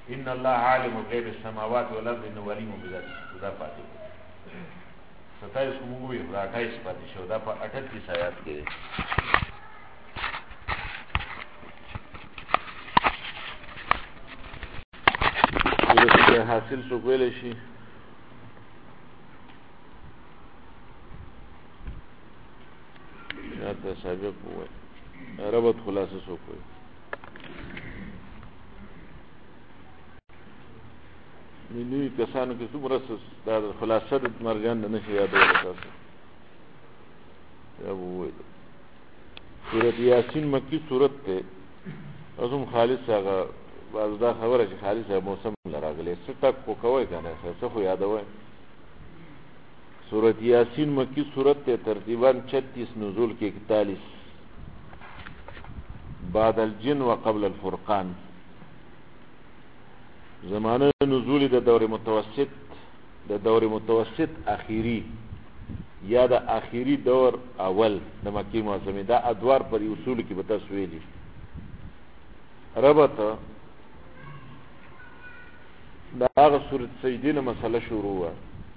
ان الله عالم غیب السماوات والارض انه علیم بذات دا پاتې 27 کوم وی دا 28 پاتې شو دا په 38 آیات کې ورته حاصل شو ویل شي یا ته سابق وای ربط خلاصه شو کوي نوی کسانو کې څومره دا خلاصه د مرجان نه شي یادول تاسو یا وای سورۃ یاسین مکی سورۃ ته اوسم خالص هغه باز دا خبره چې خالص موسم لراغلی ستک کو کوي کنه څه خو یادوي سورۃ یاسین مکی سورۃ ته ترتیباً 36 نزول کې 41 بعد الجن وقبل الفرقان زمانه نزول د دور متوسط اخیری یا د اخیری دور اول د مکی معظمه دا ادوار پر اصول کې به تاسو ویلي ربط دا هغه سورۃ سجدې مسله شروع و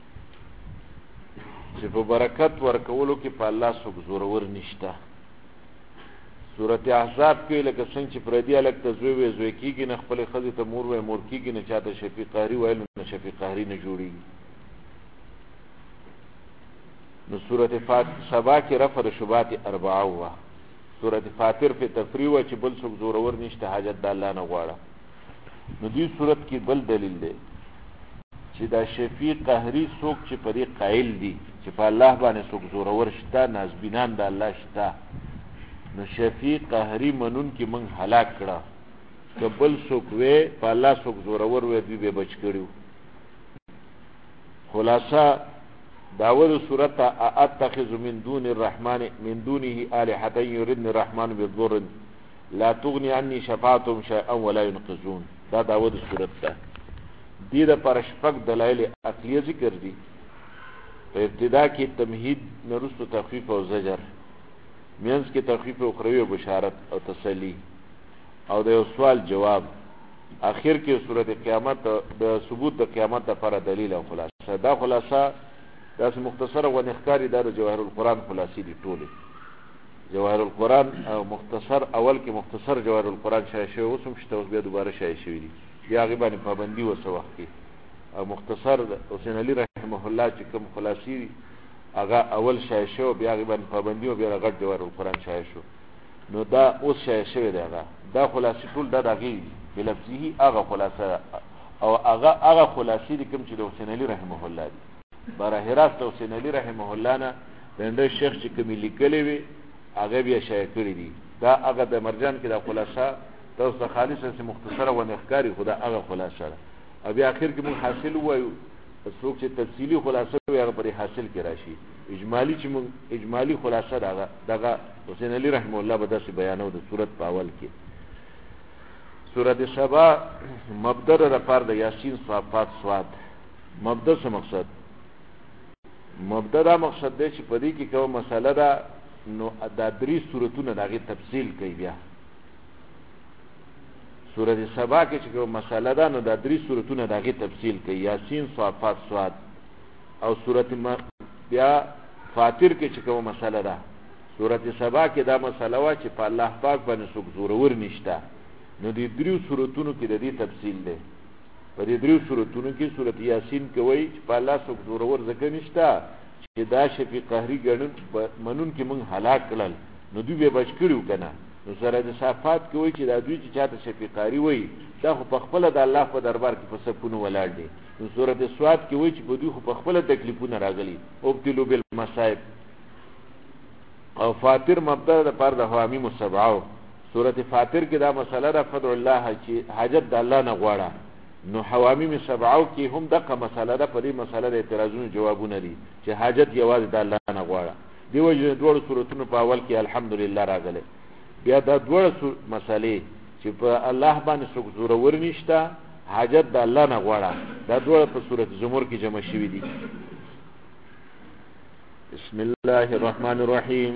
چې په برکت ورکولو کې په الله څوک زورور نشته سورۃ احزاب کې لکه څنګه چې پردي الک تزوی وي زوی کېږي نه خپل خزې ته مور وي مور کېږي نه چاته شفیع قهري ویل نه شفیع قهري نه جوړیږي نو سورۃ سبا کې رفع شبهات 4 و سورۃ فاطر په تفریح و چې بل څوک زورور نشته حاجت د الله نه غواړه نو دې صورت کې بل دلیل دی چې دا شفیع قهري څوک چې پرې قائل دي چې په الله باندې څوک زورور شته نازبینان د الله شته نو شفیع قهري منون کې من هلاک کړه کبل څوک وې په الله څوک زورور وې دوی به بچ کړو خلاصہ داود صورت اتخذ من دون الرحمن من دونه آلهة يردن الرحمن بالضر لا تغني عني شفاعتهم شيئا ولا ينقذون دا داود صورت ده دې د پر شپږ دلایل عقلیه ذکر دي په ابتدا کې تمهید نرستو تخفیف او زجر مینس کې تخفیف اخروی او بشارت او تسلی او د یو سوال جواب اخر کې سورۃ قیامت د ثبوت د قیامت لپاره دلیل او خلاصه دا خلاصه داس مختصر او نخکاری دا جواهر القرآن خلاصې دي ټوله جواهر القرآن او مختصر اول کې مختصر جواهر القرآن شایع شوی اوس هم شته اوس بیا دوباره شایع شوی دي بیا غیبانی پابندی وسه وخت کې او مختصر حسین علی رحمه الله چې کوم خلاصې هغه اول شایع شو بیا غیبانی پابندی او بیا غټ جواهر القرآن شایع شو نو دا اوس شایع شوی دی دا خلاصې ټول دا دغه بلفظه هغه خلاصه او هغه خلاصې کوم چې د حسین علی رحمه الله دی براه راست حسین علی رحمه الله نه دنده شیخ چې کوم لیکلی وي هغه بیا شایع کړی دي دا هغه د مرجان کې د خلاصه تاسو خالصه سي مختصره و نخکاری خدا هغه خلاصه او بیا اخر کې موږ حاصل وایو څوک چې تفصیلی خلاصه وي هغه پر حاصل کې راشي اجمالی چې موږ اجمالی خلاصه دغه حسین علی رحمه الله به داسې بیانو د صورت په اول کې سورۃ سبا مبدا د فرد یاسین صافات سواد مبدا څه مقصد مبدا دا مقصد دی چې په دې کې کومه مسله ده نو دا درې سورتونه دغه تفصیل کوي بیا سورۃ سبا کې چې کومه مسله ده نو دا درې سورتونه دغه تفصیل کوي یاسین صافات سواد او سورۃ بیا فاطر کې چې کومه مسله ده سورۃ سبا کې دا مسله وا چې په الله پاک باندې څوک زورور نشته نو دې درې سورتونو کې د دې تفصیل ده په دې درې سورتونو کې سورۃ یاسین کې وایي چې په الله څوک زورور ځکه نشته چې دا شفیع قهري ګڼل منون کې موږ هلاک کړل نو دوی به بچ کړو کنه نو سورۃ صافات کې وایي چې دا دوی چې چاته شفیع قهري وایي دا خو په خپل د الله په دربار کې په سکون ولاړ دي نو سورۃ سواد کې وایي چې په دوی خو په خپل تکلیفونه راغلي او ابتلوا بالمصائب او فاطر مبدا د پر د حوامیم السبعه سورۃ فاطر کې دا مسله ده فدع الله چې حاجت د الله نه غواړه نو حوامیم سبعه کې هم دغه مسله ده په دې مسله د اعتراضونو جوابونه دي چې حاجت یوازې د الله نه غواړه دی وجه دوه سورتونو په اول کې الحمدلله راغله بیا دا دوه مسلې چې په الله باندې څوک زورور نشته حاجت د الله نه غواړه دا دوه په سورۃ زمر کې جمع شوي دي بسم الله الرحمن الرحیم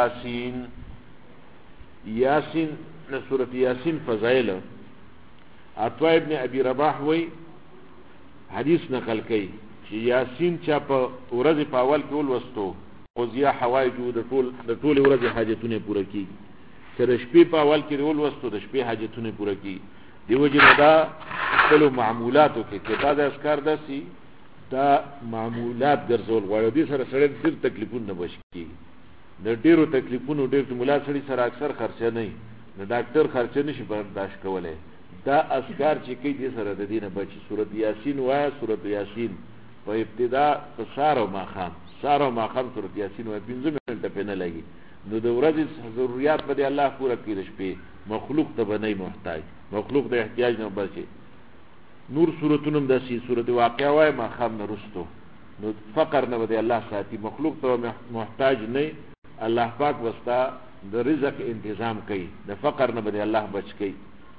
یاسین سورۃ یاسین فضائل عطا ابن ابي رباح وی حدیث نقل کړي چې یاسین چا په ورځ په اول کې ولوستو قضیا حوایجو د ټول ورځ حاجتونه پوره کیږي چې د شپې په اول کې ولوستو د شپې حاجتونه پوره کیږي دیو جن دا خپل معمولاتو کې دا د اسکار داسي دا معمولات ګرځول غواړي دي سره سره ډېر تکلیفونه بشي د ډېرو تکلیفونو ډېر مولا سړي سره اکثر خرچه نه نه ډاکټر خرچه نشي برداشت کولای دا اسکار چې کوي دي سره د دینه بچي سورۃ یاسین وای سورۃ یاسین په ابتدا په سار او ماخام سورۃ یاسین وای 15 منټه په نه لګي نو د ورځې ضرورت به الله پوره کړي د شپې مخلوق ته بنای محتاج مخلوق د احتیاج نه بچي نور سورتونم داسي سورۃ واقعه وای ماخام نه رستو نو فقر نه به الله ساتي مخلوق ته محتاج نه الله پاک واسطه د رزق انتظام کوي د فقر نه به الله بچ کوي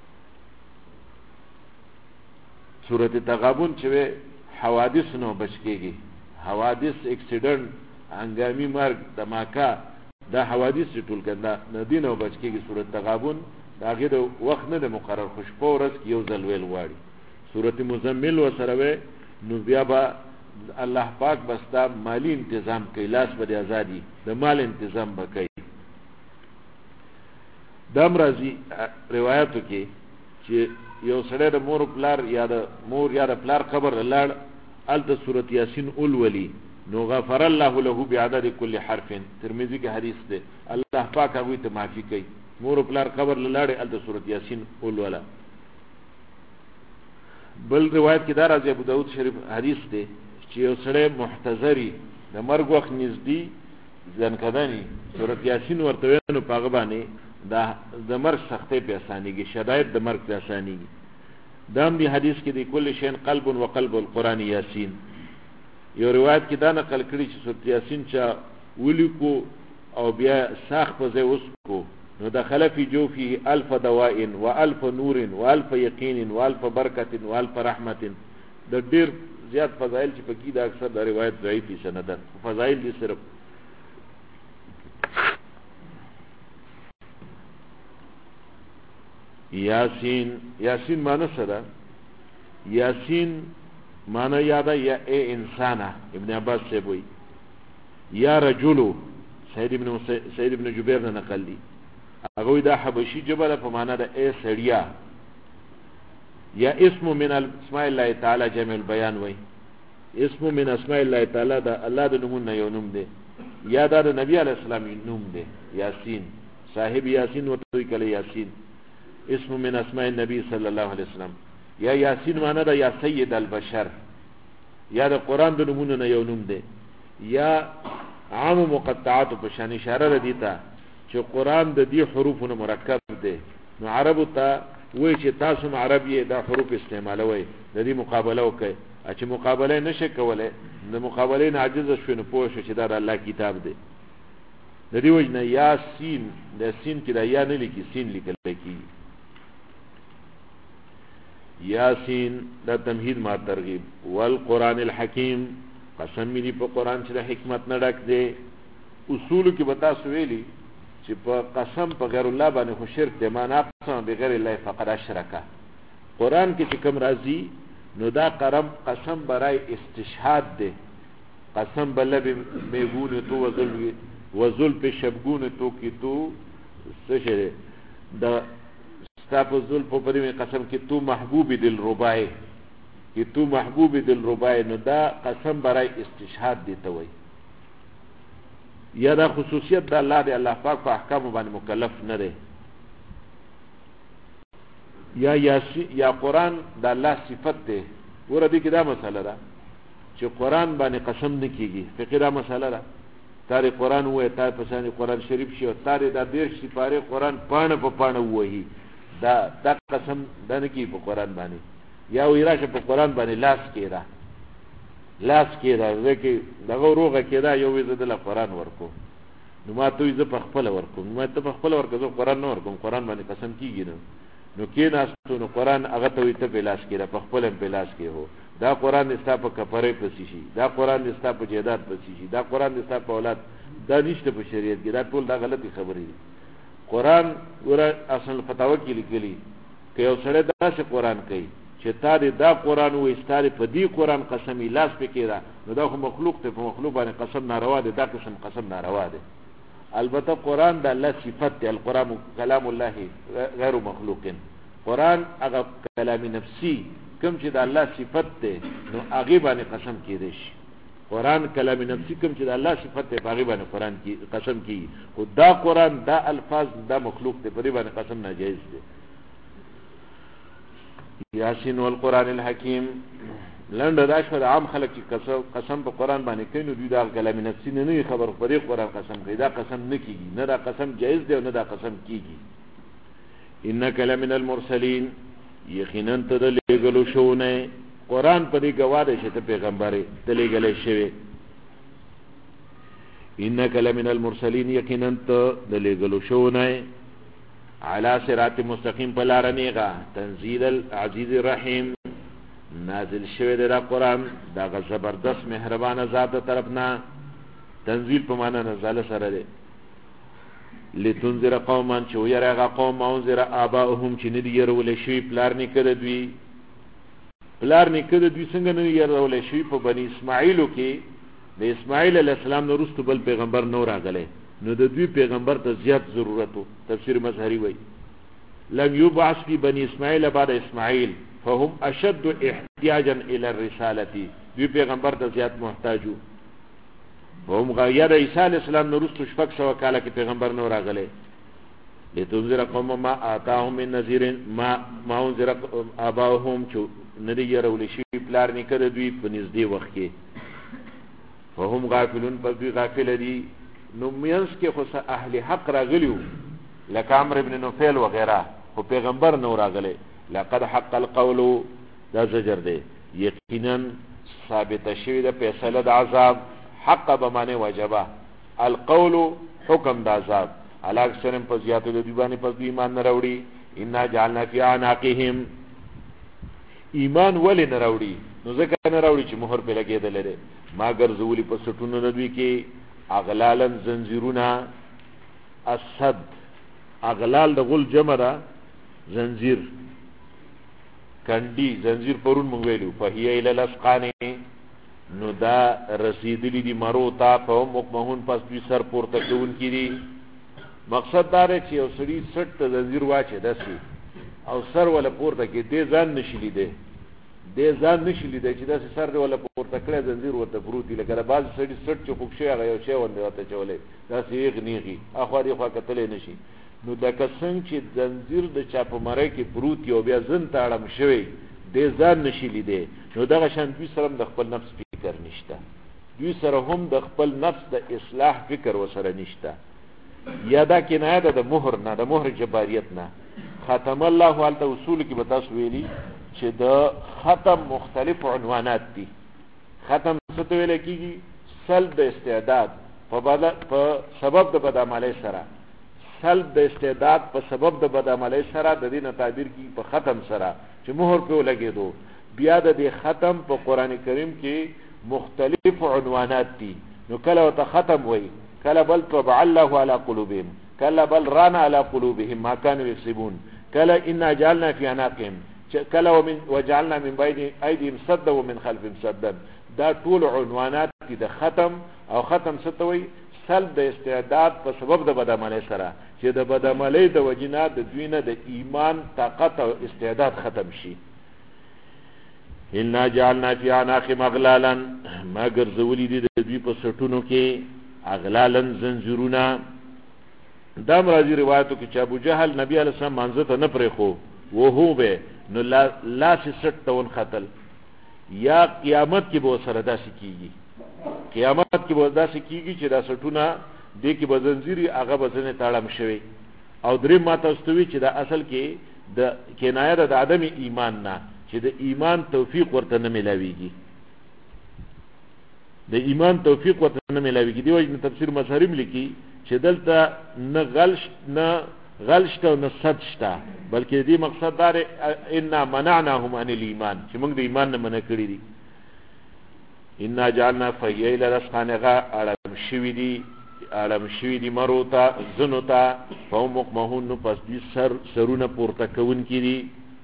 سورۃ تغابن چې حوادث نو بچ کیږي حوادث اکسیډنٹ هنګامي مرګ دماکا دا حوادث ټول کنده ندی نو بچ کیږي سورۃ تغابن دا غیر وخت نه مقرر خوشبو ورځ یو ځل ویل واړي سورۃ مزمل وسره نو بیا با الله پاک بستا مالی انتظام کوي لاس به ازادي د مال انتظام وکړي دم راځي روایتو کې چې یو سړی د مور پلار یا د مور یا د پلار قبر لاړ الته سورۃ یاسین اول ولی نو غفر الله له بعدد كل حرف ترمذی کې حدیث ده الله پاک هغه ته معافي کوي مور پلار قبر لاړ الته سورۃ یاسین اول ولا بل روایت کې دا راځي ابو داود شریف حدیث ده چې یو سړی محتضری د مرګ وخت نږدې ځنکدنی سورۃ یاسین ورته نو پاغه باندې دا د مرګ سختې په اسانيږي شدائد د مرګ په اسانيږي دام دی حدیث کې دی کل شین قلب و قلب القرآن یاسین یو روایت کې دا نقل کړي چې سورۃ یاسین چا ولیکو او بیا ساخ په ځای وسکو نو دخل فی جوفه الف دواء و الف نور و الف یقین و الف برکت و الف رحمت د ډیر زیات فضایل چې پکې دا اکثر د روایت ضعیفی سند فضایل دي صرف یاسین معنی سره یاسین معنی یاده یا اے انسانا ابن عباس سے بوئی یا رجلو سید ابن جبیر نے نقل دی اگوی دا حبشی جبل په معنی دا اے سڑیا یا اسم من اسماء الله تعالی جمع البیان وی اسم من اسماء الله تعالی دا الله د نومون یو نوم دی یا دا نبی علیہ السلام نوم دی یاسین صاحب یاسین وتوی کله یاسین اسم من اسماء النبی صلی الله علیه وسلم یا یاسین معنی دا یا سید البشر یا دا قرآن دا نمونه یو نوم دی یا عام مقطعات په شان اشاره دیتا چې قرآن د دې حروفونو مرکب دی نو عربو ته وای چې تاسو عربی دا حروف استعمالوي د دې مقابله وکړي چې مقابله نشي کولای د مقابله نه عاجز شوی نه پوه شي چې دا الله کتاب دی د دې وجنه یاسین د سین کې دا یا نه لیکي سین لیکل کی یاسین دا تمهید ما ترغیب والقران الحکیم قسم دی په قران چې د حکمت نه ډک دی اصول کې بتا سویلی چې په قسم په غیر الله باندې خو شرک دی معنا قسم بغیر الله فقد اشرک قران کې چې کوم راځي نو دا قسم برای استشهاد دی قسم بل میگون تو وذل په شبگون تو کی تو څه دا ستاسو ذل په پرې قسم کې تو محبوب دل ربای کې تو محبوب دل ربای نو دا قسم برای استشهاد دی ته وای یا دا خصوصیت د الله دی الله پاک په احکام باندې مکلف نه دی یا قرآن د الله صفت دی ور دي کې دا مسله ده چې قرآن باندې قسم نه کیږي فقہ دا مسله ده تاری قرآن وای تا په ثاني قرآن شریف شي او تاری دا ډیر شي پاره قرآن پانه په پانه وایي دا قسم دنه کی په قرآن باندې یا ویراشه په قرآن باندې لاس کېدا ځکه دغه روغه کېدا یو وې د قرآن ورکو نو ما ته یې په خپل ورکو ما ته په خپل ورکو قرآن نه ورکوم قرآن باندې قسم کیږي نو کې ناستو نو قرآن هغه ته وي ته په لاس کېدا په خپل په لاس کې هو دا قرآن نستا په کفاره پسې شي دا قرآن نستا په جیدات پسې شي دا قرآن نستا په اولاد دا نشته په شریعت کې دا ټول دا غلطي خبرې دي قرآن ور اصل فتاوا کې لیکلي که یو سړی داسې قرآن کوي چې تا دې دا قرآن وایي ستا دې په دې قرآن قسمي لاس پکې ده نو دا خو مخلوق دی په مخلوق باندې قسم ناروا دی دا قسم ناروا دی البته قرآن د الله صفت دی القرآن کلام الله غیر مخلوق قرآن هغه کلام نفسي کوم چې د الله صفت دی نو هغې باندې قسم کېدی شي قرآن کلام نفسي کوم چې د الله صفت دی په هغې باندې قرآن قسم کېږي خو دا قرآن دا الفاظ دا مخلوق دی په دې باندې قسم ناجایز دی یاسین والقرآن الحکیم لنډه دا شوه د عام خلک چې قسم په قرآن باندې کوي نو دوی دا کلام نفسي نه وي خبر په دې قرآن قسم کوي دا قسم نه کېږي نه دا قسم جایز دی او نه دا قسم کېږي انک لمن المرسلین یقینا ته د لېږلو شوی قرآن په دې ګواه دی چې ته پیغمبر یې ته لېږلی شوی انک لمن المرسلین یقینا ته د لېږلو شوی علی صراط مستقیم په لاره نیغه تنزیل العزیز الرحیم نازل شوی دی دا قرآن دغه زبردست مهربانه ذات د طرف نه تنزیل په معنی نزله سره دی لتنذر قوما چې ویره هغه قوم انذر آباؤهم چې نه دي یرولی شوي پلار نیکه د دوی څنګه نه یرولی شوي په بني اسماعیلو کې د اسماعیل علیه السلام نه وروسته بل پیغمبر نو راغلی نو د دوی پیغمبر ته زیات ضرورت و تفسیر مظهری وی لم یبعث فی بنی اسماعیل بعد اسماعیل فهم اشد احتیاجا الى الرسالة دوی پیغمبر ته زیات محتاجو فهم غیر عیسی علیہ السلام نورستو شپږ سوه کاله کې پیغمبر نو راغلی لتنذر قوم ما آتاهم من نذیر ما انذر آباؤهم چې نه دي یرولی شوي پلار نیکه د دوی په نږدې وخت کې فهم غافلون پس دوی غافله دي نو منځ کې خو اهل حق راغلیو لکه عمرو بن نفیل وغیره خو پیغمبر نو راغلی لقد حق القول دا زجر دی یقینا ثابت شوی د فیصله د عذاب حق بمانه وجبه القول حکم د عذاب علی اکثرهم په زیاتو د دوی باندې پس دوی ایمان نه راوړي انا جعلنا فی اعناقهم ایمان ولې نه راوړي نو ځکه نه راوړي چې مهر پې لګېدلی دی ما ګرځولي په سټونو د دوی کې اغلالا زنځیرونه اسد اغلال د غل جمع ده زنځیر کندی زنځیر پرون مونږ ویلو فهی الی الاسقان نو دا رسیدلی دی مرو تا په مقمهون پس دوی سر پورته کوونکي دي مقصد دا دی چې یو سړي سټ ته زنځیر واچي داسې او سر ولا پورته کې دې ځان نشي لیدی چې داسې سر دی ولا پورته کړی زنځیر ورته پروت دي لکه د بعض سړي سټ چې خوږ شوی هغه یو شی غوندې ورته چولی داسې یېغ نیغي اخوا دې خوا کتلی نه شي نو لکه څنګه چې زنځیر د چا په مرۍ کې پروت یو بیا زن ته اړم شوی دې ځان نشي لیدی نو دغه شان دوی سره هم د خپل نفس فکر نشته دوی سره هم د خپل نفس د اصلاح فکر ورسره نشته یا دا کنایه ده د مهر نه د مهر جباریت نه ختم الله هلته اصول کې به تاسو ویلي چې د ختم مختلف عنوانات دي ختم څه ته ویلی کېږي سلب د استعداد په سبب د بدعملۍ سره سلب د استعداد په سبب د بدعملۍ سره د دې نه تعبیر کېږي په ختم سره چې مهر پې ولګېدو بیا د دې ختم په قرآن کریم کې مختلف عنوانات دي نو کله ورته ختم وایي کله بل طبع الله على قلوبهم کله بل ران على قلوبهم ما كانوا يكسبون کله انا جعلنا في اعناقهم کله وجعلنا من بين ايديهم سدا ومن خلفهم سدا دا ټول عنوانات دي د ختم او ختم ستوي سلب د استعداد په سبب د بدعملۍ سره چې د بدعملۍ د وجنه د دوی نه د ایمان طاقت او استعداد ختم شي انا جعلنا في اعناقهم اغلالا ما ګرځولي دي د دوی په سټونو کې اغلالا زنجیرونه دا مرضی روایتو کې چې ابو جهل نبی علیہ السلام منځ ته نه پرېښو وهو به نو لاس سټ ته ونختل یا قیامت کې به سره داسې کېږي قیامت کې به داسې کېږي چې دا سټونه دې کې به زنځیري هغه به ځنې تاړم شوی او درې ما تاسو ته وي چې دا اصل کې د کنایه د عدم ایمان نه چې د ایمان توفیق ورته نه ملاویږي د ایمان توفیق ورته نه ملاویږي دی وجه تفسیر مظهریم لیکي چې دلته نه غلشته او نه صد شته بلکې دې مقصد دار انا منعناهم عن الايمان چې موږ د ایمان نه منع کړی دي انا جعلنا فیل رسخانغه اړم شوي دي مروتا زنوتا فهم مقمهون نو پس دوی سرونه پورته کوونکي دي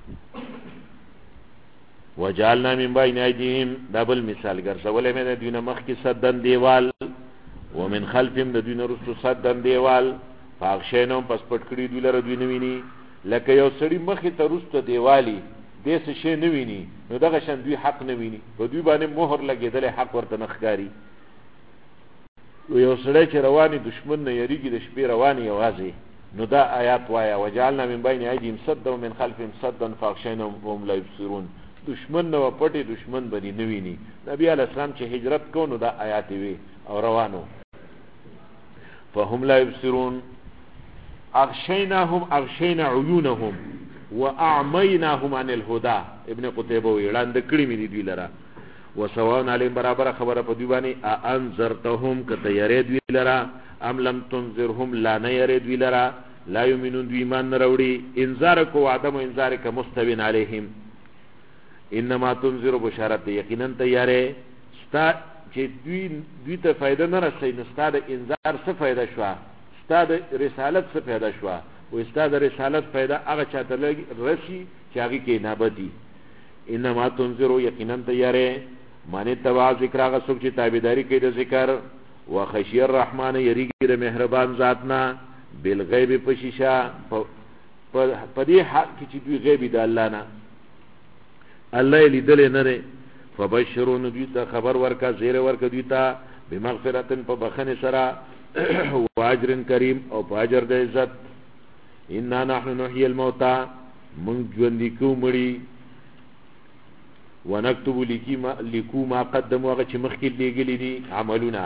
وجعلنا من بين ايديهم دبل مثال ګرځولې مې د دوی نه مخکې صدن دیوال ومن خلفهم د دوی نه وروسته صدن دیوال فاغشینهم پس پټ کړي دوی لره دوی نه ویني لکه یو سړي مخې ته وروسته دیوالي دې څه شی نه ویني نو دغه شان دوی حق نه ویني په دوی باندې مهر لګېدلی حق ورته نه ښکاري یو سړی چې رواني دشمن نه یریږي د شپې رواني یوازې نو دا آیات وایا وجعلنا من بین ایدیهم سدا ومن خلفهم سدا فاغشینهم وهم لا یبصرون دشمن نو پټي دشمن باندې نه ویني نبی علی السلام چې هجرت کو نو دا آیات وی او روانو فهم لا يبصرون اغشيناهم اغشينا عيونهم واعميناهم عن الهدى ابن قتيبه ویلاند کړي مې دی لرا وسواء عليهم برابر خبره په دی باندې انذرتهم کته یری دی لرا ام لم تنذرهم لا نيرد دی لرا لا يؤمنون دی ایمان نراوړي انذار کو عدم انذار ک مستوین عليهم انما تنذر بشارت یقینا تیارې ستا چې دوی ته فائدہ نه رسي نو ستا د انذار څه فائدہ شو ستا د رسالت څه فائدہ شو او ستا د رسالت فائدہ هغه چاته رسي چې هغه کې نابدي انما تنذر یقینا تیارې معنی تبع ذکر هغه څوک چې تابعداري کوي د ذکر وخشی الرحمن یریږي د مهربان ذاتنا بالغیب پشیشا په دې حق چې دوی غیب د الله نه الله لیدل نه لري فبشرون دوی ته خبر ورکا زیر ورکا دوی ته بمغفرتن په بخنه سره واجر کریم او باجر د عزت ان نحن نحيي الموتى من ژوند کو مړي ونكتب لكو ما قدموا هغه چې مخکې لګلې دي عملونه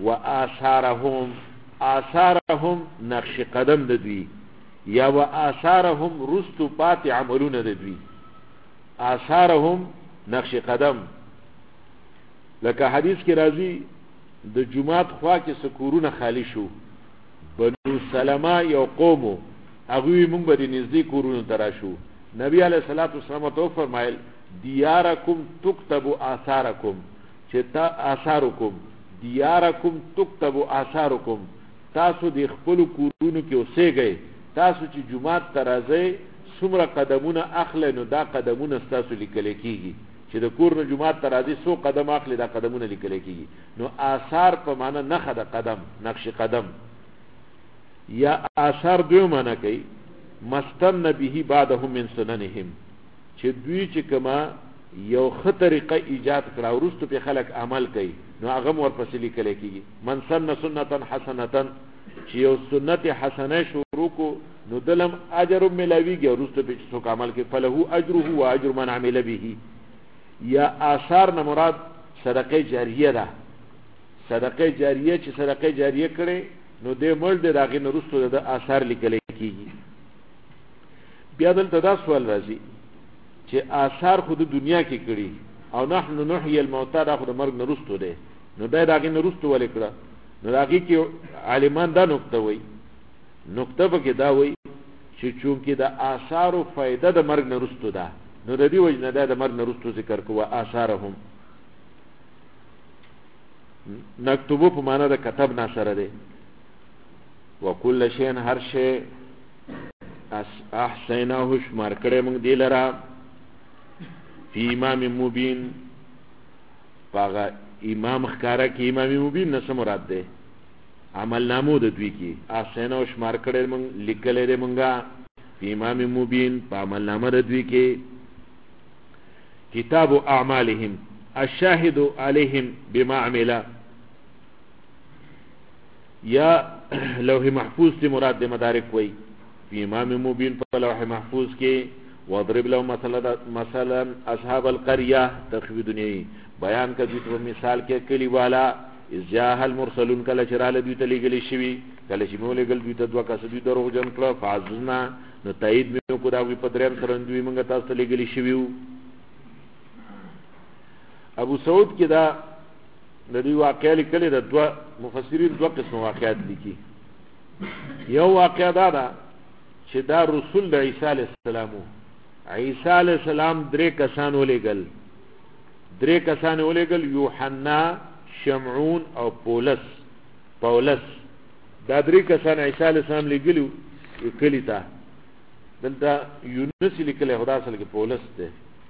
واثارهم نقش قدم د دوی یا واثارهم رستو پات عملونه د دوی آثارهم نقش قدم لکه حدیث کې راځي د جمعات خوا کې سکورونه خالی شو بنو سلمہ یو قوم هغه مونږ به نږدې کورونو ترا شو نبی علیہ الصلوۃ والسلام تو فرمایل دیارکم تكتب آثارکم چې تا آثارکم دیارکم تكتب آثارکم تاسو د خپل کورونو کې اوسېږئ تاسو چې جمعات ترازه څومره قدمونه اخلي نو دا قدمونه تاسو لیکل کېږي چې د کور نه جمعات ترازه سو قدم اخلي دا قدمونه لیکل کېږي نو آثار په معنی نخ د قدم نقش قدم یا آثار دوی معنی کوي مستن به بعدهم من سننهم چې دوی چې کما یو خطرقه ایجاد کړه ورستو په خلق عمل کوي نو هغه ورپسې لیکل کېږي من سن سنتا حسنه چې یو سنت حسنه شروع کو نو دلم اجر ملاویږي ورستو په څو عمل کې فله اجره و اجر من عمل به یا آثار نه مراد صدقه جاریه ده صدقه جاریه چې صدقه جاریه کړي نو دې مرد دغه نه ورستو د آثار لیکل کېږي بیا دلته دا سوال راځي چې آثار خود دنیا کې کړي او نحن نحيي الموتى دا خود مرګ نه ورستو ده نو دغه نه ورستو ولیکړه نو هغه کې عالمان دا نقطه وای نقطه به کې دا وای چې چونکې د آثارو فائدہ د مرګ نه رستو ده نو د دې وجه نه د مرګ نه رستو ذکر کوه آثارهم نكتبو په معنا د کتب نه سره ده وکل شی هر شی احسیناه شمار کړه موږ دی لرا فی امام مبین پاغه امام خکارا کی امام مبین نه مراد ده عمل نامو د دوی کی احسیناه شمار کړه موږ لیکل لري موږ فی امام مبین په عمل نامه د دوی کی کتاب اعمالهم الشاهد عليهم بما عمل یا لوح محفوظ تی مراد دے مدارک وی فی امام مبین پر لوح محفوظ کے وضرب لهم مثلا اصحاب القریہ تخفیف دنیای بیان کا دیت و مثال کے کلی والا ازیاح المرسلون کل چرال دیت لگلی شوی کل شمو لگل دیت دوا کس دیت روح جن کلا فعززنا نتایید میں کو داوی پدرین سرندوی منگا تاست لگلی شویو ابو سعود کی دا ندی واقعہ لکلی دا دوا مفسرین دوا قسم واقعات لکی یو واقعہ دا چې دا رسول دا عیسیٰ علیہ السلامو عیسیٰ علیہ السلام درې کسان ولېګل یوحنا شمعون او پولس دا درې کسان عیسیٰ علیہ السلام لګلو کلی تا دلته یونس لیکل خدا اصل کې پولس ده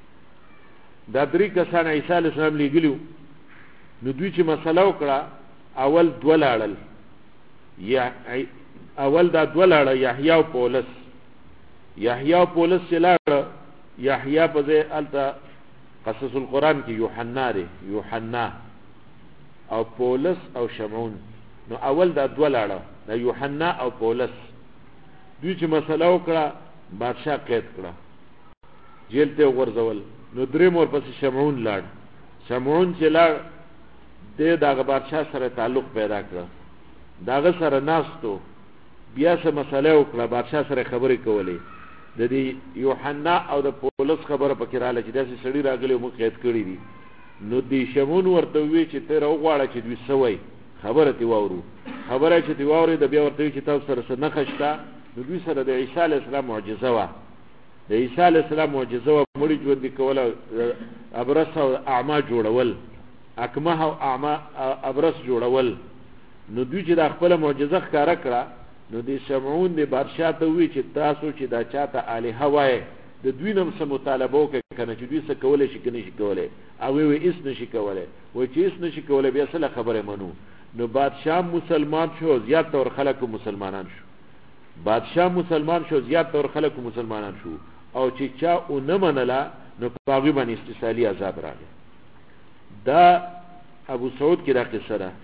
دا درې کسان عیسی علیه السلام لګلو نو دوی چې مسله وکړه اول دوه لاړل یا اول دا دوه لاړه یحیی او پولس یحیی او پولس چې لاړه یحیی په ځای الته قصص القرآن کې یوحنا دی یوحنا او پولس او شمعون نو اول دا دوه لاړه دا یوحنا او پولس دوی چې مسله وکړه بادشاہ قید کړه جیل ته ورځول نو درې مور پسې شمعون لاړ شمعون چې لاړ دغه بادشاہ سره تعلق پیدا کړ داغه سره ناستو بیا سره مسله وکړه بادشاہ سره خبرې کولې د دې یوحنا او د پولس خبره پکې رااله چې داسې سړی راغلی مو قید کړی دي نو دې شمعون ورته وی چې ته راغواړه چې دوی سوي خبره تی واورو خبره چې تی واوري د بیا ورته چې تاسو سره څه نه خشتا نو دوی سره د عیسی علیه السلام معجزه وا د عیسی علیه السلام معجزه وا مړي ژوند کوله ابرص او اعما جوړول اکمه او اعما ابرص جوړول نو دوی چې د خپل معجزه ښکارا کړه نو د شمعون د بادشاہ ته وی چې تاسو چې دا چاته الها وای د دوی نم سم مطالبه وکړه کنه چې دوی څه کولای شي کنه شي کولای او وی هیڅ نشي کولای وای چې هیڅ نشي کولای بیا سره خبره منو نو بادشاہ مسلمان شو زیات تور خلکو مسلمانان شو بادشاہ مسلمان شو زیات تور خلکو مسلمانان شو او چې چا او نه منلا نو پاغي باندې استثالی عذاب راغی دا ابو سعود کی دا قصه ده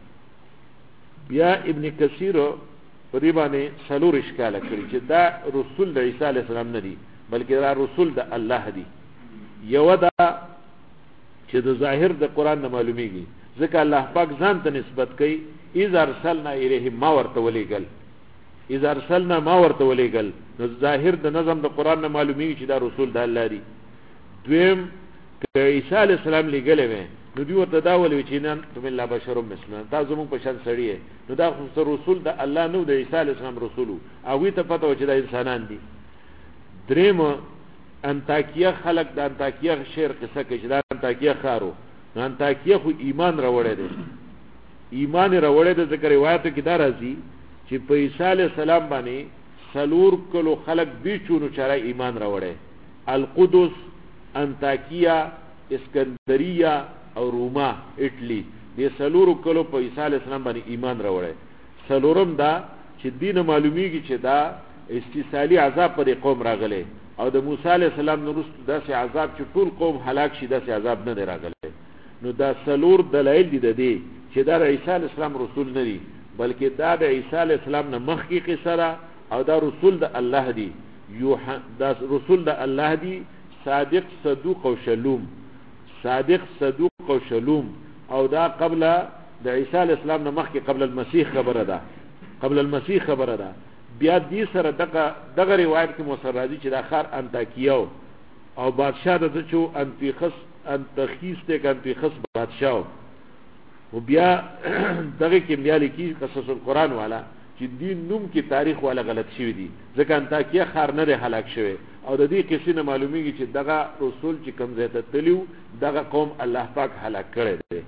بیا ابن کثیر په دې باندې سلور اشکال کړی چې دا رسول د عیسی علیه السلام نه دي بلکې دا رسول د الله دي یو دا چې د ظاهر د قران نه معلومیږي ځکه الله پاک ځان ته نسبت کوي اذا ارسلنا الیهم ما ورته ولېګل اذا ارسلنا ما ورته ولېګل نو ظاهر د نظم د قران نه معلومیږي چې دا رسول د الله دي دویم که عیسی علیه السلام لګلې وې نو دوی ورته دا ولې چې نن تم الله بشر مثلنا تاسو موږ په شان سړی نو دا خو رسول د الله نو د عیسی علیه السلام رسول او وی ته پته و چې دا انسانان دي دریم انتاکیه خلق د انتاکیه شهر قصه کې چې دا انتاکیه خارو نو انتاکیه خو ایمان راوړی دی ایمان راوړی دی ذکر روایت کې دا راځي چې په عیسی علیه السلام باندې سلور کلو خلق بیچونو چاره ایمان راوړی القدس انتاکیه اسکندریه او روما اټلی د سلور کلو په عیسی علیه السلام باندې ایمان راوړی سلورم دا چې دین معلومیږي چې دا استثالی عذاب پر قوم راغله او د موسی علیه السلام نورست داسې عذاب چې ټول قوم هلاک شي داسې عذاب نه دی راغله نو دا سلور دلایل دي د دې چې دا عیسی علیه السلام رسول نه دی بلکې دا د عیسی علیه السلام نه مخکې قصه او دا رسول د الله دی دا رسول د الله دی صادق صدوق او شلوم صادق صدوق او شلوم او دا قبل د عیسی علیه السلام نه مخکې قبل المسیح خبره ده قبل المسیح خبره ده بیا دې سره دغه روایت کې موثر راځي چې د خار انتاکیو او بادشاہ د چو انتخیس ته انتخیس بادشاہ او بیا دغه کې بیا لیکي قصص القرآن والا چې دین نوم کې تاریخ والا غلط شوی دی ځکه انتاکیه خار نه هلاک شوی او د دې قصې نه معلومیږي چې دغه رسول چې کوم ځای ته تلو دغه قوم الله پاک هلاک کړی دی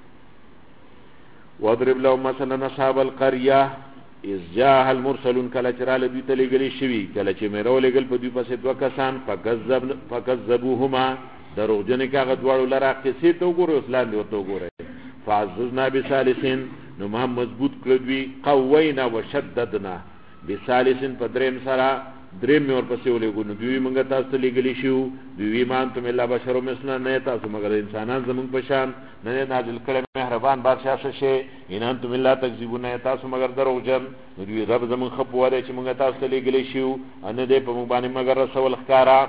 وضرب لهم مثلا اصحاب القريه اذ جاء المرسلون کله چې را لدی ته لګلی شوی کله چې مې راولېګل په دوی پسې دوه کسان فکذبوهما دروغجن کاغه دواړو لره قصې ته وګورئ اسلام دی ته وګورئ فعززنا بثالثين نو ما مضبوط کړ دوی قوینا وشددنا بثالثين په دریم سره دریم اور پسې ولېګو نو دوی موږ تاسو لګلی شو دوی ایمان ته الله بشر مثلا نه تاسو مگر انسانان زمون په شان نه نازل کړه مهربان بادشاہ شه ان انتم الله تکذبون تاسو مگر دروغجن دوی رب زمون خپو وره چې موږ تاسو لګلی شو ان دې په موږ باندې مگر رسول ښکارا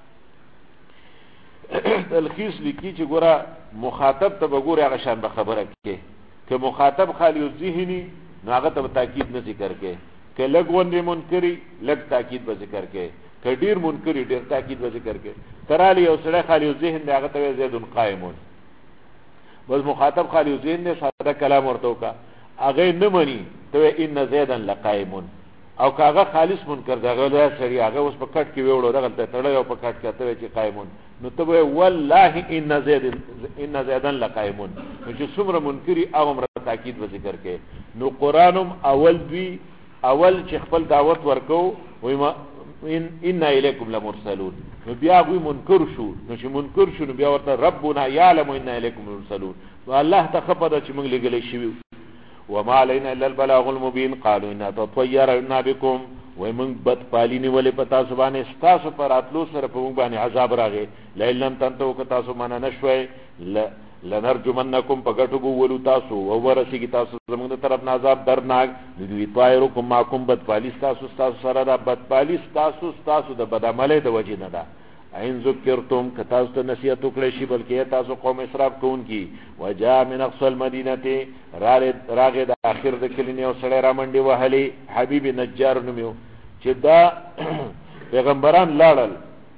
تلخیص لیکي چې ګوره مخاطب ته وګوره هغه شان به خبره کوي که مخاطب خالی الذهنی نو هغه ته تاکید نه ذکر کوي که لږ ونې منکری لږ تاکید به ذکر کوي که ډیر منکری ډیر تاکید به ذکر کوي ترالی یو سړی خالی الذهن دی هغه ته زید قائمون بس مخاطب خالی الذهن نه ساده کلام ورته وکا هغه نه مني ته ان زیدن لقائمون او کاغه خالص منکر دغه له سړی هغه اوس په کټ کې ویوړو دغه ته تړل او په کټ کې ته چې قائمون نو ته والله ان زیدن لقائمون چې څومره منکری او امر تاکید به ذکر کوي نو قرانم اول دوی اول چې خپل دعوت ورکو وای ان الیکم لمرسلون. نو بیا غوی منکر شو، نو چې منکر شو نو بیا ورته ربنا یعلم ان الیکم لمرسلون، نو الله ته خبره چې موږ لګلې شوی. وما علينا الا البلاغ المبين قالوا ان تطيرنا بكم، وای موږ بد پالینی ولې پتا سبانه ستاسو پر اتلو سره په موږ باندې عذاب راغی. لئن تنتو که تاسو معنا نشوي لنرجمنکم پګټو ګولو تاسو او ورسی کی تاسو زموږ طرف نه عذاب درناک. دوی طائرکم معکم بد پالی تاسو سره دا بد پالی تاسو د بد عمله د وجه نه ده. عین ذکرتم که تاسو ته نصیحت وکړی شي بلکې تاسو قوم اسراف کوونکی. وجاء من اقصى المدینه راغه د اخر د کلینې او سړی را منډي وهلي حبیب نجار نومیو چې دا پیغمبران لاړل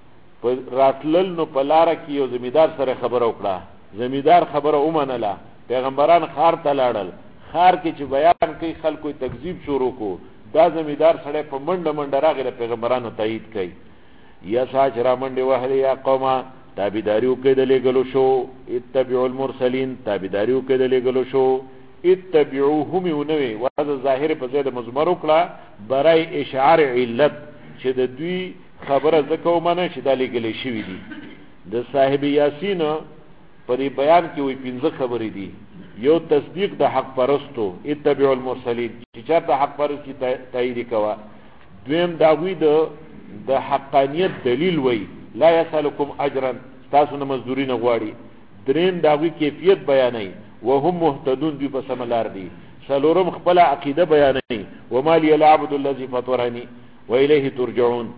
راتلل نو په لاره کې یو زمیدار سره خبره وکړه، زمیدار خبره ومنله، پیغمبران خار ته لاړل، خار کې چې بیان کوي خلکو تکذیب شروع کو، دا زمیدار سره په منډه منډه راغی پیغمبرانو تایید کوي. یا ساج را منډي وهلي یا قومه تابعداریو کې د لګلو شو، اتبعوا المرسلین تابعداریو کې د لګلو شو، اتبعوهم ونوي وهذا ظاهر په زید مضمر وکړه برای اشعار علت چې د دوی خبره زکو منه چې د لګلې شوی دي. د صاحب یاسین په دې بیان کې وی 15 خبرې دي. یو تصدیق د حق پرستو اتبعوا المرسلین چې چاته حق پرستی تایید کوا. دویم داوی د حقانیت دلیل وی لا یسالکم اجرا تاسو نه مزدوری نه غواړي. دریم داوی کیفیت بیانای وهم مهتدون دی په سملار دي. سلورم خپل عقیده بیانای وما لی العبد الذی فطرنی والیه ترجعون.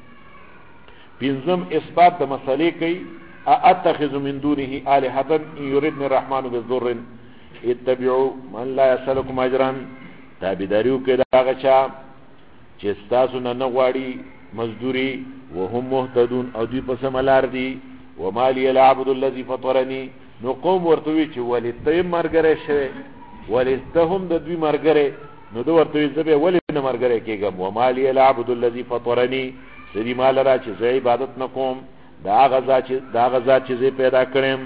پنځم اثبات د مسلې کوي اتخذ من دونه الهه يردن الرحمن بالضر اتبعوا من لا يسالكم اجرا تابعداریو کې داغه چا چې تاسو نه غواړي مزدوری وهم مهتدون او دوی په سملار دي. وما لي العبد الذي فطرني نو قوم ورتوي چې ولته مرګره شوی ولته هم د دوی مرګره نو دو ورتوي زبه ولې نه مرګره کېږم. وما لي العبد الذي فطرني سری مال را چې زه عبادت نکوم دا غزا چې زه پیدا کړم.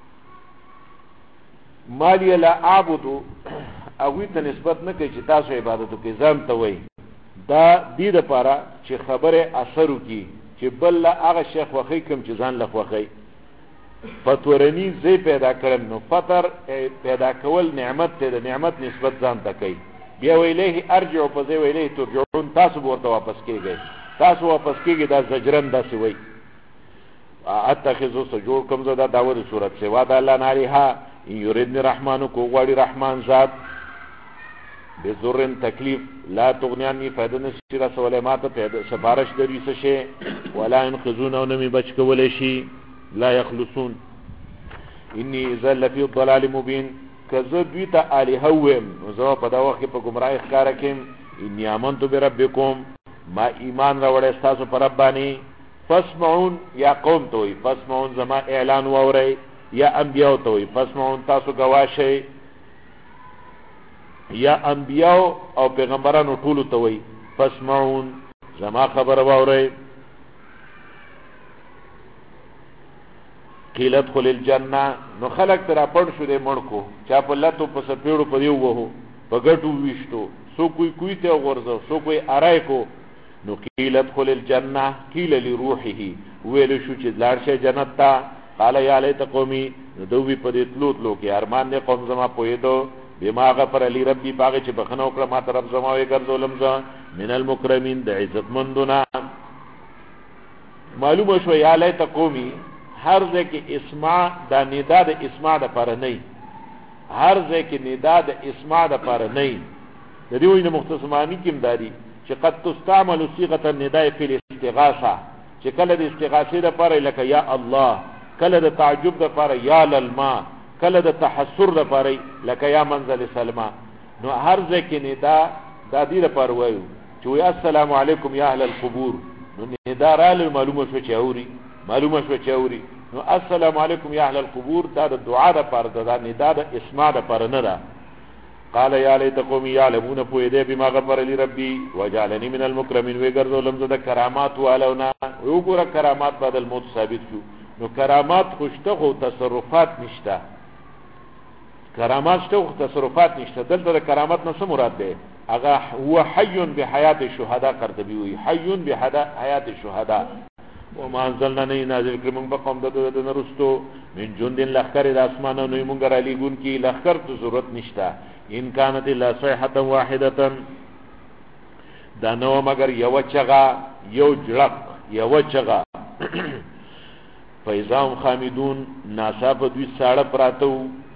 مالی لا عبد او ته نسبت نه کوي چې تاسو عبادت کوئ ځان ته وای دا دې لپاره چې خبره اثر وکي چې بل هغه شیخ وخی کوم چې ځان لخوخی. فطرنی زه پیدا کړم نو فطر پیدا کول نعمت ته د نعمت نسبت ځان ته کوي. بیا ویله ارجع په ځای ویله ترجعون تاسو ورته واپس کیږئ، تاسو واپس کیږئ دا زجرن داسې وای. اتخذو سجور کوم زدا داور صورت سوا د الله ناریها یریدن رحمان کو غواړي رحمان ذات بذرن تکلیف لا تغنیانی فائدہ نشی رسول ما ته سفارش دری څه شي ولا ينقذون او نمی بچ کولې شي لا يخلصون. انی اذا لفی الضلال مبین کذو دوی ته الہوم زو په دا وخت په گمراهی ښکارا کېم. انی آمنت بربکم ما ایمان راوړې تاسو پر رب باندې. فاسمعون یا قوم توي فاسمعون زما اعلان ووري یا انبیاء توي فاسمعون تاسو گواشه یا انبیاء او پیغمبرانو ټول توي فاسمعون زما خبر ووري. قیلت خل الجنه نو خلق ترا پړ شو دې مړکو چا په لاتو په سپېړو په دیو وو په ګټو وشتو سو کوئی ته ورزو سو کوئی ارای کو. نو قیلت خل الجنه قیل لروحه ویل شو چې لارشه جنت تا. قال یا لیت قومی دوی په دې تلو کې ارمان دې قوم زما پویدو بما غفر علی ربی باغ چې بخنو کړه ما طرف زما وي ګرځولم ز من المکرمین د عزت مندونه. معلومه شو یا لیت قومی هر ځکه اسماء دا ندا د اسماء د پر نه هر ځکه ندا د اسماء د پر نه د دې وینه مختصمانی کیم داری چې قد تستعمل صيغه النداء في الاستغاثه چې کله د استغاثې لپاره لکه یا الله، کله د تعجب لپاره یا للما، کله د تحسر لپاره لکه یا منزل سلمہ. نو هر ځکه ندا د دې لپاره وایو چې یا السلام علیکم یا اهل القبور. نو ندا را معلومه شو چې اوري نو السلام علیکم یا اهل القبور دا د دعا لپاره دا ندا د اسماء لپاره نه ده. قال یا لیت قومی یعلمون پویده بما غفر لی ربی وجعلنی من المکرمین وګرځولم زه د کرامات والونا. وګوره کرامات بعد الموت ثابت شو. نو کرامات خوشته خو تصرفات نشته، کرامات شته خو تصرفات نشته. دلته د کرامات نه څه مراد ده؟ اغا هو حي بحیات الشهداء قرطبی وی حي بحیات الشهداء وما انزلنا نازل کرم بقوم د نرستو من جند لخر د اسمانو نو مونږ را لګون کی لخر ته ضرورت نشتا ان كانت الا صيحه واحده دا نو مگر یو چغا یو جړق یو چغا فیضام خامدون ناصاف دوی ساړه پراتو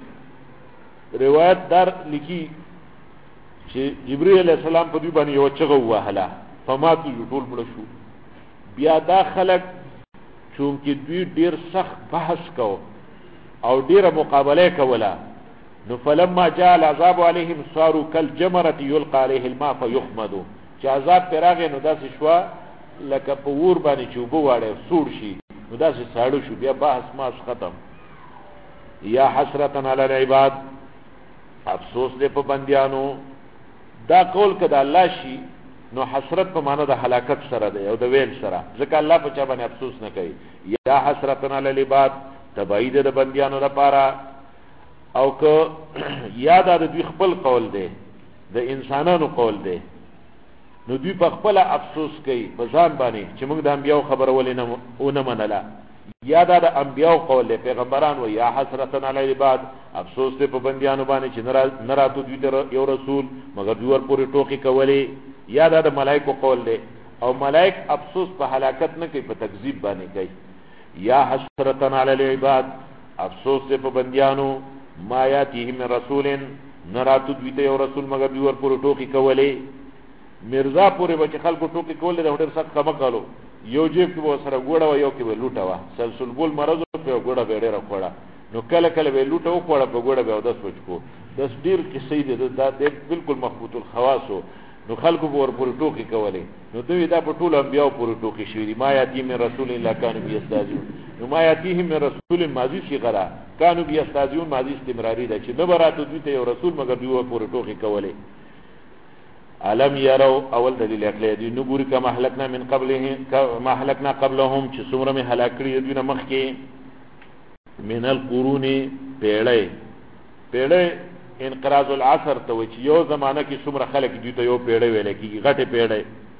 روایت دار لکی چې جبرئیل علیہ السلام په دوی باندې یو چغه وهلا فماتو ټول مړ شو بیا دا خلق چونکه دوی ډیر سخت بحث کو او ډیره مقابله کوله نو فلما جاء العذاب عليهم صاروا كالجمره يلقى عليه الماء فيخمد چې عذاب پراغه نو داسې شو لکه په ور باندې چوبو واړې سور شي نو داسې ساړو شو بیا بحث ماس ختم یا حسرتن علی العباد افسوس دې په بندیانو دا قول کده الله شي نو حسرت په معنا د هلاکت سره ده او د ویل سره ځکه الله په چا باندې افسوس نه کوي یا حسرتن علی العباد تبعید د بندیانو لپاره او که یاد د دوی خپل قول ده د انسانانو قول ده نو دوی په خپل افسوس کوي په ځان باندې چې موږ د انبیانو خبره ولې نه منله یا د انبیانو قول له پیغمبران و یا حسرتن علی العباد افسوس ته په بندیانو باندې چې نراتو دوی ته یو رسول مگر دوی ور پورې ټوکی کولې یا د ملائکه قول له او ملائک افسوس په هلاکت نه کوي په تکذیب باندې کوي یا حسرتن علی العباد افسوس ته په بندیانو ما یاتیهم من رسول نراتو دوی ته یو رسول مگر دوی ور پورې ټوکی کولې مرزا پورې بچ خلکو ټوکی کولې د هډر سخت کم کالو یو جیب کې و سره ګوړه و یو کې به لوټه و سلسل بول مرز په ګوړه به ډېر خوړه نو کله کله به لوټه و خوړه په ګوړه به د سوچ کو د ډیر کې سید دا بالکل مخبوط الخواص نو خلکو ور پورې ټوکی کولې نو دوی دا په ټول انبیاء پورې ټوکی شوی ما یاتی من رسول الله کانوا بیاستاذون نو ما یاتیهم من رسول ماضی سی غرا کانوا بیاستاذون ماضی استمراری ده چې نه براتو دوی ته یو رسول مگر دوی ور پورې ټوکی کولې علم يروا اول دلیل عقلی دی نو ګوري کما هلکنا من قبلهم کما هلکنا قبلهم چې څومره می هلاک کړی دوی نه مخکې من القرون پیړې انقراض العصر ته و چې یو زمانہ کې څومره خلک دوی ته یو پیړې ویل کېږي غټه پیړې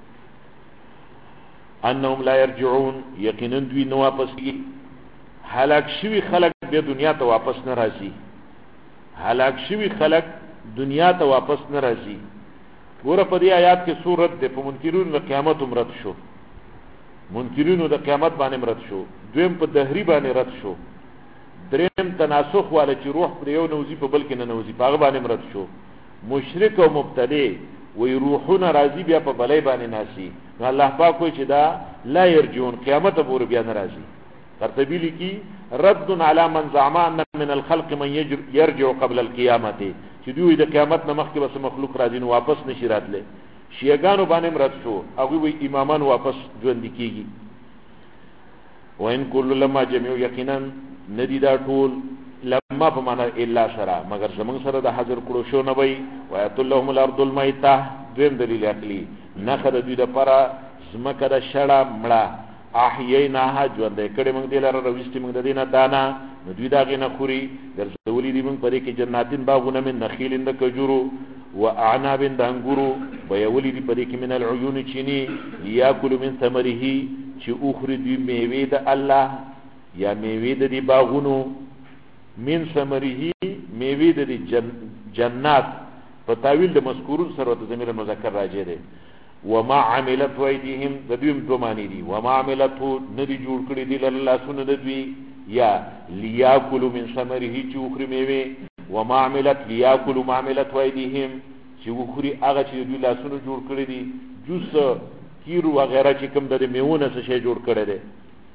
انهم لا يرجعون یقینا دوی نو واپس کی هلاک شوی خلک به دنیا ته واپس نه راځي هلاک شوی خلک دنیا ته واپس نه راځي ګوره په دې آیات کې صورت د منکرون د قیامت مراد شو منکرون د قیامت باندې مراد شو دویم په دهری باندې رد شو دریم تناسخ والا چې روح پر یو نوزی په بل کې نه نوزی په هغه باندې مراد شو مشرک او مبتدی وی روحونه راضی بیا په بلای باندې ناسي نو الله پاک کوئی چې دا لا يرجون قیامت پورې بیا ناراضي قرطبی لیکي رد علی من زعم ان من الخلق من يرجع قبل القيامه چې دوی د قیامت نه مخکې بس مخلوق راځي نو واپس نشي راتله شیعاګانو باندې مراد شو هغه وی امامان واپس ژوند کیږي وان کل لما جميع یقینا ندی دا ټول لما په معنا الا سرا مگر زمون سره د حاضر کړو شو نه وي وایت اللهم الارض المیته دیم دلیل عقلی نخد دوی د پرا زمکه د شړه مړه احییناها ژوند کړي موږ دلاره رويستي موږ د دینه دانا نو دوی دا غنه خوري درځولې دي موږ پرې کې جناتین باغونه من نخیل د کجورو و اعناب د انګورو ويولې دي پرې کې من العيون چيني یاکل من ثمره چې اخري دي میوه د الله یا میوه د باغونو من ثمره میوه د جنات په تعویل د مذکورون سره د ضمیر مذکر راځي دي وما عملت ايديهم ذبيم دوماني دي وما عملته ندي جوړ کړی دي الله سن دوی یا لياكلوا من ثمره چې اخري میوه وما عملت لياكلوا ما عملت ايديهم چې اخري هغه چې دوی لاسونه جوړ کړی دي جوس کیرو وغیرہ چې کوم د میوونه څه شی جوړ کړی دي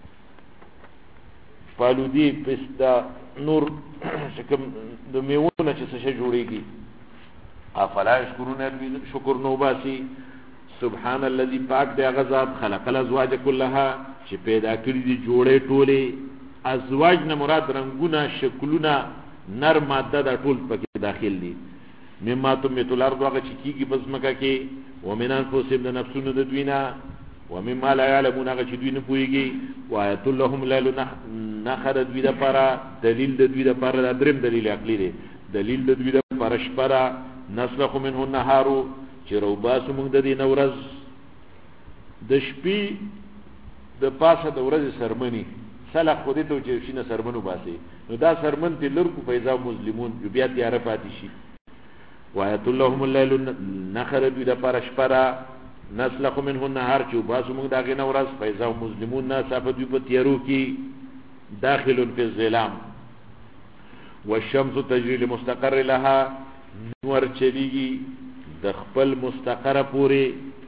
فالودي پستا نور چې کوم د میوونه چې څه شی جوړیږي افلا یشکرون شکر نو باسي سبحان الذي پاک دی غزاد خلق الازواج كلها چې پیدا کړی دي جوړې ټوله ازواج نه مراد رنگونه شکلونه نر ماده د ټول پکې داخل دي مما تمت الارض هغه چې کیږي بس مکه کې ومن انفسهم د نفسونو د دوینا ومما لا يعلمون هغه چې دوی نه پوهیږي وایت لهم لا نخر دوی د پاره دلیل د دوی د پاره د دریم دلیل عقلی دی دلیل د دوی د پاره شپره نسلخ منه النهار چې روباسو موږ د دې نورز د شپې د پاسه د ورځې سرمنی سلخ خو دې ته چې شینه سرمنو باسي نو دا سرمن ته لرکو پیدا مسلمون بیا تیار پاتې شي وایت اللهم الليل نخر دوی د پرشپرا نسلخ منه النهار چې باسو موږ داغه نورز پیدا مسلمون نه صاحب دوی په تیارو کې داخل فی الظلام والشمس تجري لمستقر لها نور چلیږي د خپل مستقره پورې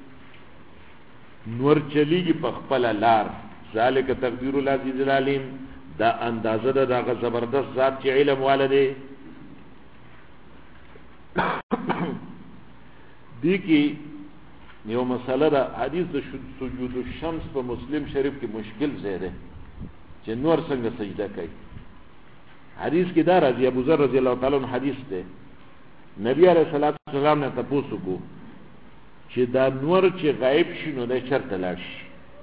نور چلیږي په خپل لار ذالک تقدیر العزیز العلیم دا اندازه ده دا زبردست ذات چې علم والده دی کی یو مسله ده حدیث د سجود الشمس په مسلم شریف کې مشکل زیاده چې نور څنګه سجده کوي حدیث کې دا راځي ابو ذر رضی الله تعالی عنہ حدیث ده نبی علیہ الصلوۃ والسلام نے تاسو کو چې دا نور چې غایب شي نو د چرته لاړ شي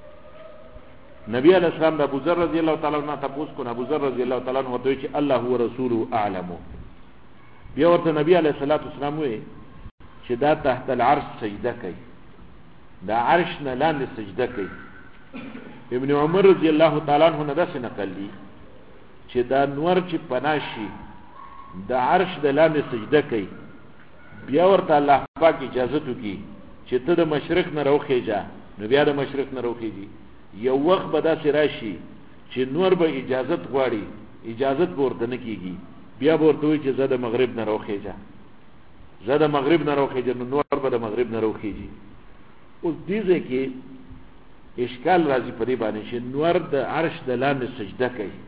نبی علیہ السلام د ابو ذر رضی الله تعالی عنہ تاسو کو ابو ذر رضی الله تعالی عنہ ته چې الله هو رسوله اعلم بیا ورته نبی علیہ الصلوۃ والسلام وی چې دا تحت العرش سجده کوي دا عرش نه لاندې سجده کوي ابن عمر رضی الله تعالی عنہ نه داسې نقل دي چې دا نور چې پناشي د عرش د لاندې سجده کوي بیا ورته الله پاک اجازه وکي چې ته د مشرق نه راوخېجا نو بیا د مشرق نه راوخېږي یو وخت به داسې راشي چې نور به اجازت غواړي اجازت ورته نه کیږي بیا ورته وي چې زه د مغرب نه راوخېجا زه د مغرب نه راوخېجا نو نور به د مغرب نه راوخېږي اوس دې ځکه اشکال راځي په دې باندې چې نور د عرش د لاندې سجده کوي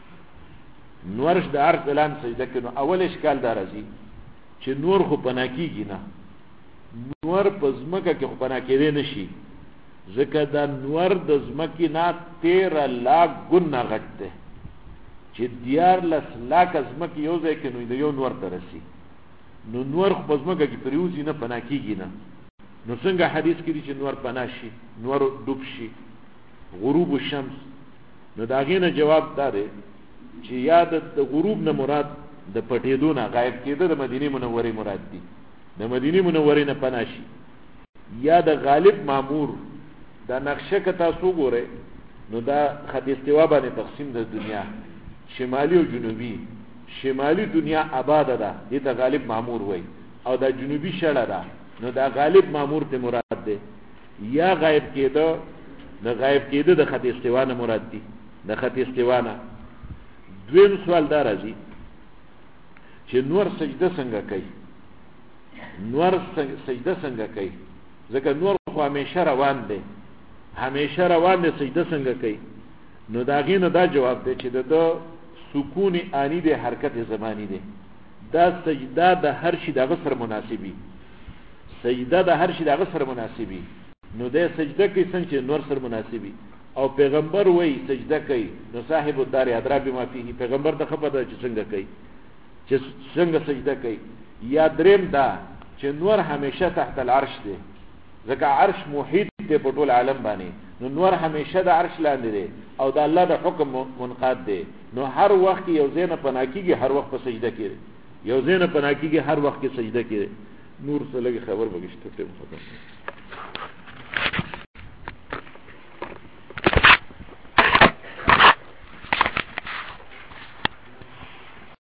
نور د عرش د لاندې سجده کوي نو اول اشکال دا راځي چې نور خو پنا کیږي نه نور په ځمکه کې خو پنا کېدی نشي ځکه دا نور د ځمکې نه 13 لاک ګونه غټ دی چې 14 لاک ځمکې یو ځای کې نو یو نور ته رسي نو نور خو په ځمکه کې پریوزي نه پنا کیږي نه نو څنګه حدیث کې دي چې نور پنا شي نور ډوب شي غروب الشمس نو دا غینه جواب دی چې یاد د غروب نه مراد د پټېدو نه غایب کېده د مدینه منورې مراد دي د مدینه منورې نه پنا شي یا د غالب مامور دا نقشه که تاسو ګورئ نو دا خط استوا باندې تقسیم د دنیا شمالي او جنوبي شمالي دنیا آباد ده دې ته غالب مامور وای او دا جنوبي شړه ده نو دا غالب مامور ته مراد ده یا غایب کېده د غایب کېده د خط استوا نه مراد دي د خط استوا نه دویم سوال دا راځي چې نور سجده څنګه کوي نور سجده څنګه کوي ځکه نور خو همیشه روان دی همیشه روان دی سجده څنګه کوي نو دا غینه دا جواب دی چې د سکون آنی دی حرکت زمانی دی دا سجده د هر شي دغه سره مناسبي سجده د هر شي دغه سره مناسبي نو د سجده کې څنګه نور سره مناسبي او پیغمبر وای سجده کوي نو صاحب الدار ادرا بما فيه پیغمبر ته خبر ده چې څنګه کوي چې څنګه سجده کوي یا دریم دا چې نور همیشه تحت العرش دی ځکه عرش محیط دی په ټول عالم باندې نو نور همیشه د عرش لاندې دی او د الله د حکم منقاد دی نو هر وخت یو زینه پناکیږي هر وخت په سجده کوي یو زینه پناکیږي هر وخت کې سجده کوي نور څه لګي خبر بغشته ته